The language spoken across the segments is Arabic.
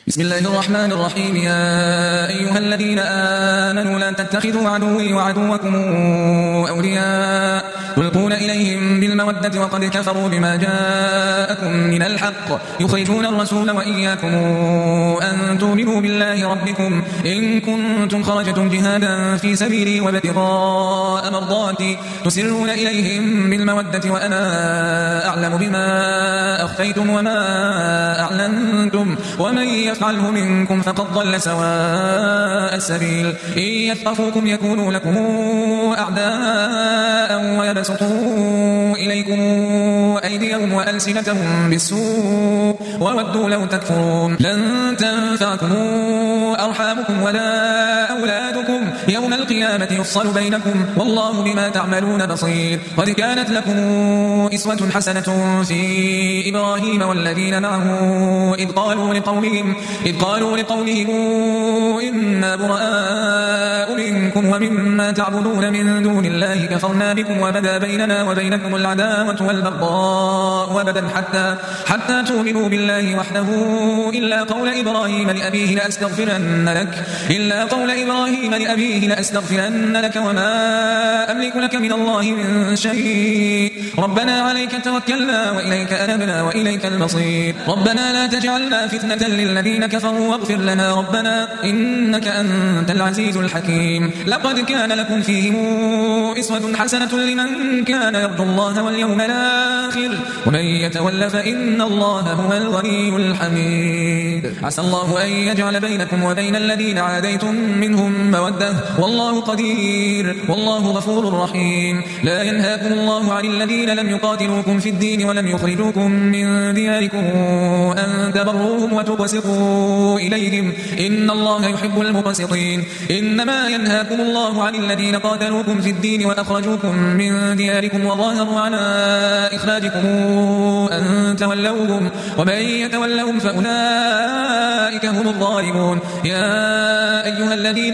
بسم الله الرحمن الرحيم. يا أيها الذين آمنوا لا تتخذوا عدوي وعدوكم أولياء تلقون إليهم بالمودة وقد كفروا بما جاءكم من الحق يخرجون الرسول وإياكم أن تؤمنوا بالله ربكم إن كنتم خرجتم جهادا في سبيلي وابتغاء مرضاتي تسرون إليهم بالمودة وأنا أعلم بما أخفيتم وما أعلنتم ومن يفعله منكم فقد ضل سواء السبيل. إن يثقفوكم يكونوا لكم أعداء ويبسطوا إليكم أيديهم وألسنتهم بالسوء وودوا لو تكفرون. لن تنفعكم أرحامكم ولا أولادكم يوم القيامة يفصل بينكم والله بما تعملون بصير. قد كانت لكم أسوة حسنة في إبراهيم والذين معه إذ قالوا لقومهم إنا براء منكم ومما تعبدون من دون الله كفرنا بكم وبدا بيننا وبينكم العداوة والبغضاء أبدا حتى تؤمنوا بالله وحده إلا قول إبراهيم لأبيه لأستغفرن لك وما أملك لك من الله من شيء ربنا عليك توكلنا وإليك أنبنا وإليك المصير. ربنا لا تجعلنا فتنة للذين كفروا واغفر لنا ربنا إنك أنت العزيز الحكيم. لقد كان لكم فيهم أسوة حسنة لمن كان يرجو الله واليوم الآخر ومن يتول فإن الله هو الغني الحميد. عسى الله أن يجعل بينكم وبين الذين عاديتم منهم مودة والله قدير والله غفور رحيم. لا ينهاكم الله عن الذين لم يقاتلوكم في الدين ولم يخرجوكم من دياركم أن تبروهم وتقسطوا إليهم إن الله يحب المقسطين. إنما ينهاكم الله عن الذين قاتلوكم في الدين وأخرجوكم من دياركم وظاهروا على إخراجكم أن تولوهم ومن يتولهم فأولئك هم الظالمون. يا أيها الذين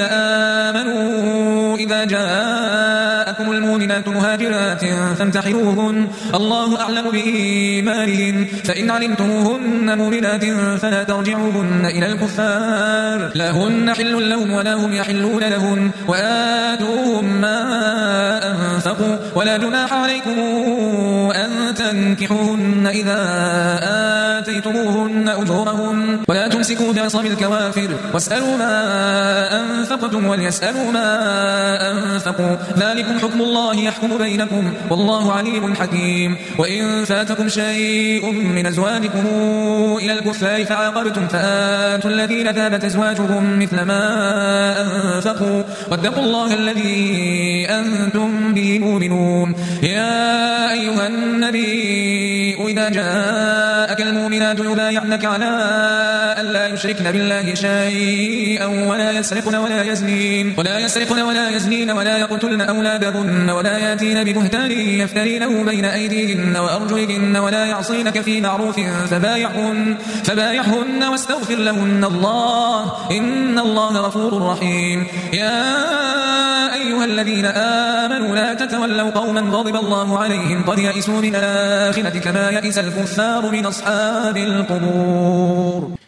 آمنوا إذا جاءكم المؤمنات مهاجرات فامتحنوهن الله أعلم بإيمانهن فإن علمتموهن مؤمنات فلا ترجعوهن إلى الكفار لا هن حل لهم ولا هم يحلون لهن وآتوهم ما أنفقوا ولا جناح عليكم أن تنكحوهن إذا آتيتموهن أجورهن ولا تمسكوا بعصم الكوافر واسألوا ما أنفقتم وليسألوا ما أنفقوا ذلكم حكم الله يحكم بينكم والله عليم حكيم. وإن فاتكم شيء من أزواجكم إلى الكفار فعاقبتم فآتوا الذين ذابت أزواجهم مثل ما أنفقوا واتقوا الله الذي أنتم به مؤمنون. يا أيها النبي إذا جاءك المؤمنات يبايعنك على أن لا يشركن بالله شيئا ولا يسرقن ولا يزنين ولا يقتلن أولادهن ولا يأتين ببهتان يفترينه بين أيديهن وأرجلهن ولا يعصينك في معروف فبايعهن واستغفر لهن الله إن الله غفور رحيم. يا أيها الذين آمنوا لا تتولوا قوما غضب الله عليهم قد يئسوا من الآخرة كما يئس الكفار من أصحاب القبور.